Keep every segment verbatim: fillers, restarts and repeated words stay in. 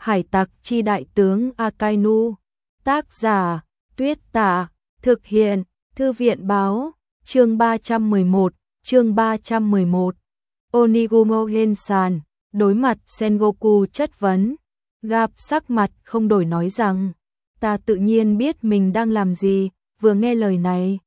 Hải tặc chi đại tướng Akainu. Tác giả, Tuyết Tả. Thực hiện, Thư viện báo. Chương ba trăm mười một, chương ba trăm mười một. Onigumo Genshin, đối mặt Sengoku chất vấn. Gặp sắc mặt không đổi nói rằng, ta tự nhiên biết mình đang làm gì, vừa nghe lời này.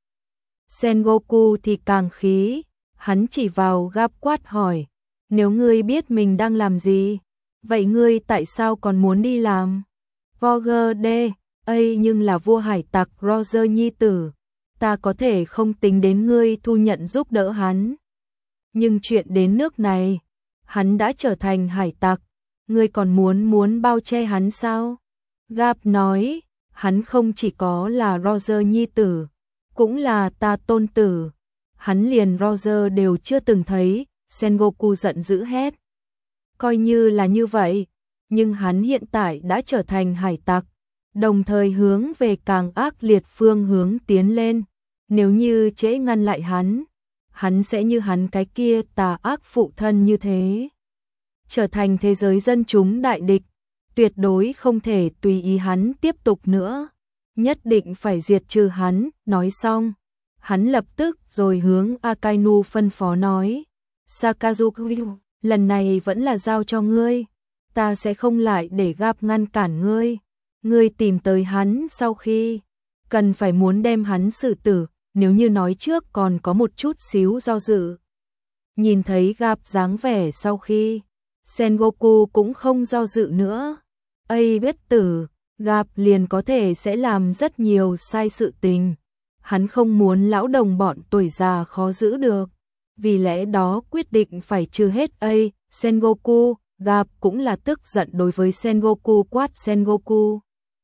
Sengoku thì càng khí, hắn chỉ vào Gap quát hỏi, nếu ngươi biết mình đang làm gì, vậy ngươi tại sao còn muốn đi làm? Roger D. Ây nhưng là vua hải tặc Roger nhi tử, ta có thể không tính đến ngươi thu nhận giúp đỡ hắn. Nhưng chuyện đến nước này, hắn đã trở thành hải tặc, ngươi còn muốn muốn bao che hắn sao? Gap nói, hắn không chỉ có là Roger nhi tử, cũng là ta tôn tử. Hắn liền Roger đều chưa từng thấy, Sengoku giận dữ hét. Coi như là như vậy, nhưng hắn hiện tại đã trở thành hải tặc, đồng thời hướng về càng ác liệt phương hướng tiến lên. Nếu như trễ ngăn lại hắn, hắn sẽ như hắn cái kia tà ác phụ thân như thế, trở thành thế giới dân chúng đại địch, tuyệt đối không thể tùy ý hắn tiếp tục nữa, nhất định phải diệt trừ hắn. Nói xong, hắn lập tức rồi hướng Akainu phân phó nói, Sakazuki, lần này vẫn là giao cho ngươi, ta sẽ không lại để Gap ngăn cản ngươi, ngươi tìm tới hắn sau khi, cần phải muốn đem hắn xử tử, nếu như nói trước còn có một chút xíu do dự. Nhìn thấy Gap dáng vẻ sau khi, Sengoku cũng không do dự nữa, Ây biết tử, Gap liền có thể sẽ làm rất nhiều sai sự tình, hắn không muốn lão đồng bọn tuổi già khó giữ được, vì lẽ đó quyết định phải trừ hết Ây. Sengoku, Gap cũng là tức giận đối với Sengoku quát Sengoku.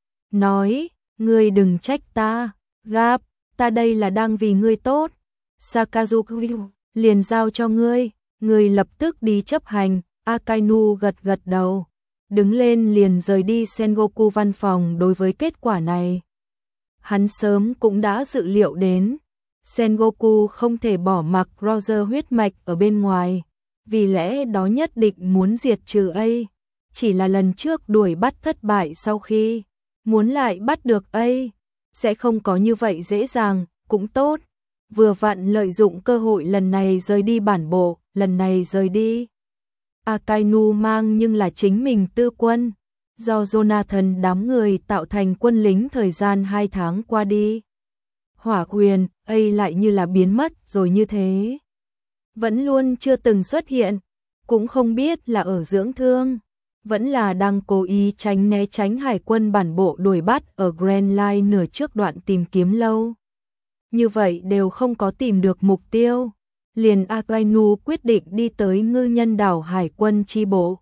Nói, ngươi đừng trách ta, Gap, ta đây là đang vì ngươi tốt. Sakazuki, liền giao cho ngươi, ngươi lập tức đi chấp hành. Akainu gật gật đầu, đứng lên liền rời đi Sengoku văn phòng. Đối với kết quả này, hắn sớm cũng đã dự liệu đến. Sengoku không thể bỏ mặc Roger huyết mạch ở bên ngoài, vì lẽ đó nhất định muốn diệt trừ A. Chỉ là lần trước đuổi bắt thất bại, sau khi muốn lại bắt được A, sẽ không có như vậy dễ dàng. Cũng tốt, vừa vặn lợi dụng cơ hội lần này rời đi bản bộ. Lần này rời đi, Akainu mang nhưng là chính mình tư quân, do Jonathan đám người tạo thành quân lính. Thời gian hai tháng qua đi, Hỏa Quyền A lại như là biến mất rồi như thế, vẫn luôn chưa từng xuất hiện, cũng không biết là ở dưỡng thương, vẫn là đang cố ý tránh né tránh hải quân bản bộ đuổi bắt ở Grand Line. Nửa trước đoạn tìm kiếm lâu như vậy đều không có tìm được mục tiêu, liền Akainu quyết định đi tới Ngư Nhân đảo hải quân chi bộ.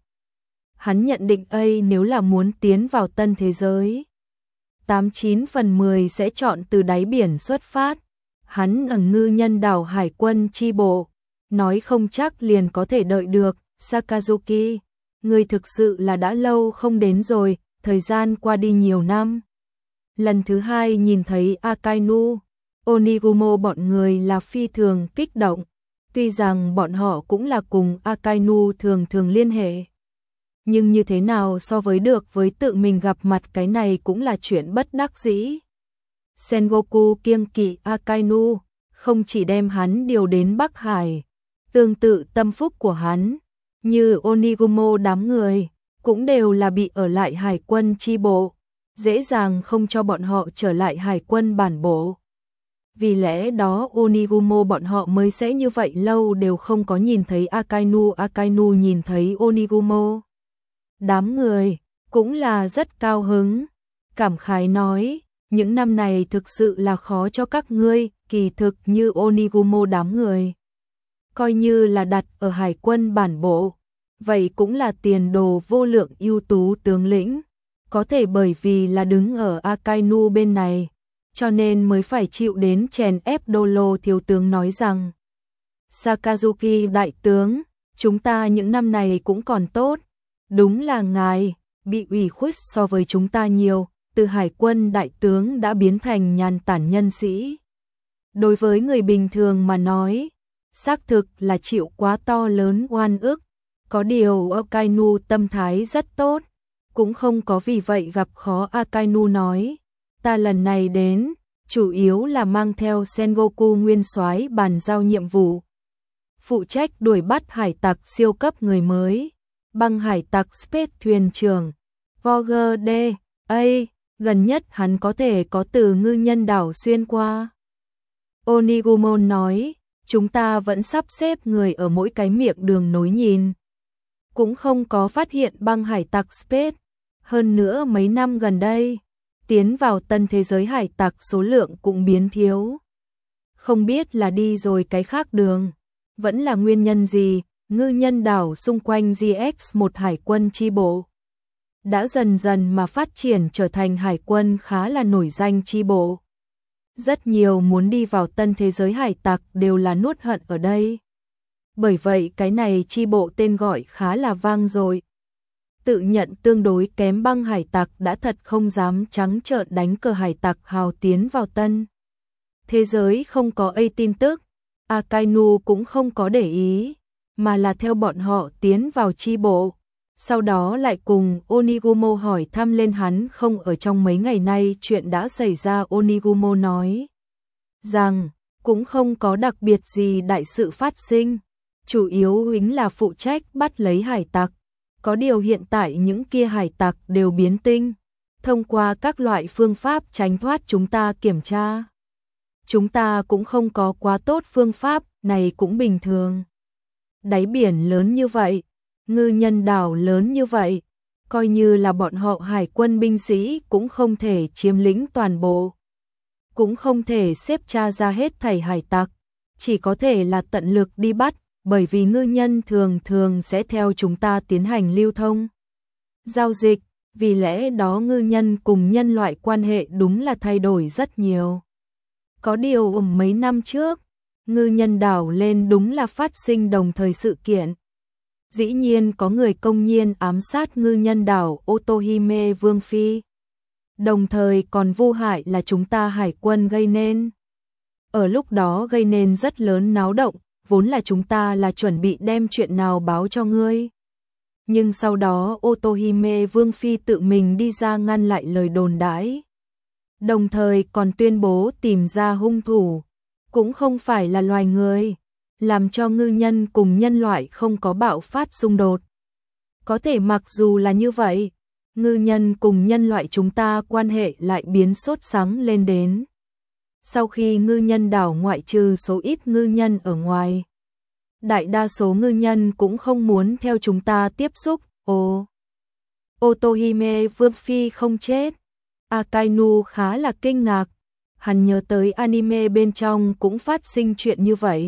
Hắn nhận định A nếu là muốn tiến vào tân thế giới, tám chín phần mười sẽ chọn từ đáy biển xuất phát. Hắn ở Ngư Nhân đảo hải quân chi bộ, nói không chắc liền có thể đợi được. Sakazuki, người thực sự là đã lâu không đến rồi, thời gian qua đi nhiều năm. Lần thứ hai nhìn thấy Akainu, Onigumo bọn người là phi thường kích động, tuy rằng bọn họ cũng là cùng Akainu thường thường liên hệ, nhưng như thế nào so với được với tự mình gặp mặt, cái này cũng là chuyện bất đắc dĩ. Sengoku kiêng kỵ Akainu, không chỉ đem hắn điều đến Bắc Hải, tương tự tâm phúc của hắn, như Onigumo đám người, cũng đều là bị ở lại hải quân chi bộ, dễ dàng không cho bọn họ trở lại hải quân bản bộ. Vì lẽ đó Onigumo bọn họ mới sẽ như vậy lâu đều không có nhìn thấy Akainu. Akainu nhìn thấy Onigumo đám người, cũng là rất cao hứng, cảm khái nói, những năm này thực sự là khó cho các ngươi. Kỳ thực như Onigumo đám người, coi như là đặt ở hải quân bản bộ, vậy cũng là tiền đồ vô lượng ưu tú tướng lĩnh, có thể bởi vì là đứng ở Akainu bên này, cho nên mới phải chịu đến chèn ép. Dolo thiếu tướng nói rằng, Sakazuki đại tướng, chúng ta những năm này cũng còn tốt, đúng là ngài bị ủy khuất so với chúng ta nhiều, từ hải quân đại tướng đã biến thành nhàn tản nhân sĩ. Đối với người bình thường mà nói, xác thực là chịu quá to lớn oan ức, có điều Akainu tâm thái rất tốt, cũng không có vì vậy gặp khó. Akainu nói, ta lần này đến, chủ yếu là mang theo Sengoku nguyên soái bàn giao nhiệm vụ. Phụ trách đuổi bắt hải tặc siêu cấp người mới, băng hải tặc Space thuyền trưởng, Voger D. A, gần nhất hắn có thể có từ ngư nhân đảo xuyên qua. Onigumon nói, chúng ta vẫn sắp xếp người ở mỗi cái miệng đường nối nhìn. Cũng không có phát hiện băng hải tặc Space. Hơn nữa mấy năm gần đây, tiến vào tân thế giới hải tặc số lượng cũng biến thiếu. Không biết là đi rồi cái khác đường, vẫn là nguyên nhân gì, ngư nhân đảo xung quanh giê ích một hải quân chi bộ. Đã dần dần mà phát triển trở thành hải quân khá là nổi danh chi bộ. Rất nhiều muốn đi vào tân thế giới hải tặc đều là nuốt hận ở đây. Bởi vậy cái này chi bộ tên gọi khá là vang dội. Tự nhận tương đối kém băng hải tặc đã thật không dám trắng trợn đánh cờ hải tặc hào tiến vào tân thế giới. Không có A tin tức, Akainu cũng không có để ý, mà là theo bọn họ tiến vào chi bộ. Sau đó lại cùng Onigumo hỏi thăm lên hắn không ở trong mấy ngày nay chuyện đã xảy ra. Onigumo nói rằng cũng không có đặc biệt gì đại sự phát sinh, chủ yếu Huỳnh là phụ trách bắt lấy hải tặc. Có điều hiện tại những kia hải tặc đều biến tinh, thông qua các loại phương pháp tránh thoát chúng ta kiểm tra. Chúng ta cũng không có quá tốt phương pháp, này cũng bình thường. Đáy biển lớn như vậy, ngư nhân đảo lớn như vậy, coi như là bọn họ hải quân binh sĩ cũng không thể chiếm lĩnh toàn bộ. Cũng không thể xếp tra ra hết thảy hải tặc, chỉ có thể là tận lực đi bắt, bởi vì ngư nhân thường thường sẽ theo chúng ta tiến hành lưu thông, giao dịch, vì lẽ đó ngư nhân cùng nhân loại quan hệ đúng là thay đổi rất nhiều. Có điều mấy năm trước, ngư nhân đảo lên đúng là phát sinh đồng thời sự kiện. Dĩ nhiên có người công nhiên ám sát ngư nhân đảo Otohime Vương Phi. Đồng thời còn vô hại là chúng ta hải quân gây nên. Ở lúc đó gây nên rất lớn náo động, vốn là chúng ta là chuẩn bị đem chuyện nào báo cho ngươi. Nhưng sau đó Otohime Vương Phi tự mình đi ra ngăn lại lời đồn đãi. Đồng thời còn tuyên bố tìm ra hung thủ, cũng không phải là loài người, làm cho ngư nhân cùng nhân loại không có bạo phát xung đột. Có thể mặc dù là như vậy, ngư nhân cùng nhân loại chúng ta quan hệ lại biến sốt sắng lên đến. Sau khi ngư nhân đảo ngoại trừ số ít ngư nhân ở ngoài, đại đa số ngư nhân cũng không muốn theo chúng ta tiếp xúc. Ồ, Otohime Vương Phi không chết. Akainu khá là kinh ngạc, hắn nhớ tới anime bên trong cũng phát sinh chuyện như vậy.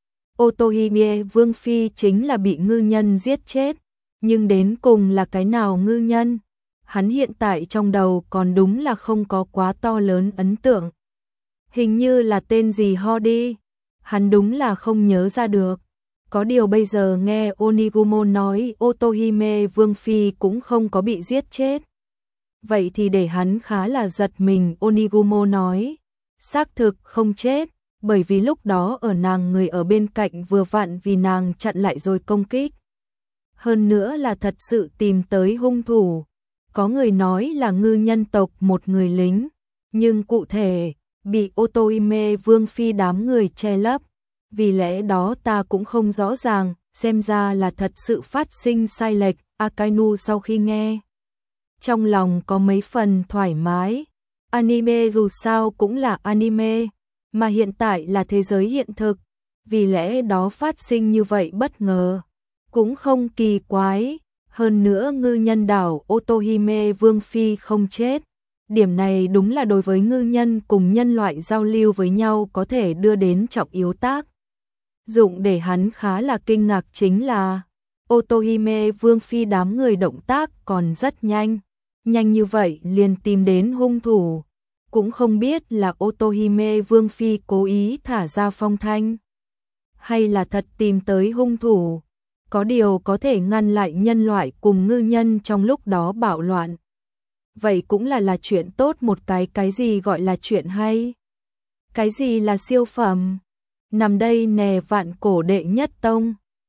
Otohime Vương Phi chính là bị ngư nhân giết chết, nhưng đến cùng là cái nào ngư nhân? Hắn hiện tại trong đầu còn đúng là không có quá to lớn ấn tượng. Hình như là tên gì ho đi, hắn đúng là không nhớ ra được. Có điều bây giờ nghe Onigumo nói Otohime Vương Phi cũng không có bị giết chết. Vậy thì để hắn khá là giật mình. Onigumo nói, xác thực không chết, bởi vì lúc đó ở nàng người ở bên cạnh vừa vặn vì nàng chặn lại rồi công kích. Hơn nữa là thật sự tìm tới hung thủ. Có người nói là ngư nhân tộc một người lính, nhưng cụ thể bị Otohime Vương Phi đám người che lấp. Vì lẽ đó ta cũng không rõ ràng, xem ra là thật sự phát sinh sai lệch. Akainu sau khi nghe, trong lòng có mấy phần thoải mái. Anime dù sao cũng là anime, mà hiện tại là thế giới hiện thực, vì lẽ đó phát sinh như vậy bất ngờ, cũng không kỳ quái. Hơn nữa ngư nhân đảo Otohime Vương Phi không chết. Điểm này đúng là đối với ngư nhân cùng nhân loại giao lưu với nhau có thể đưa đến trọng yếu tác dụng. Để hắn khá là kinh ngạc chính là Otohime Vương Phi đám người động tác còn rất nhanh. Nhanh như vậy liền tìm đến hung thủ. Cũng không biết là Otohime Vương Phi cố ý thả ra phong thanh, hay là thật tìm tới hung thủ. Có điều có thể ngăn lại nhân loại cùng ngư nhân trong lúc đó bạo loạn. Vậy cũng là là chuyện tốt một cái. Cái gì gọi là chuyện hay? Cái gì là siêu phẩm? Nằm đây nè vạn cổ đệ nhất tông.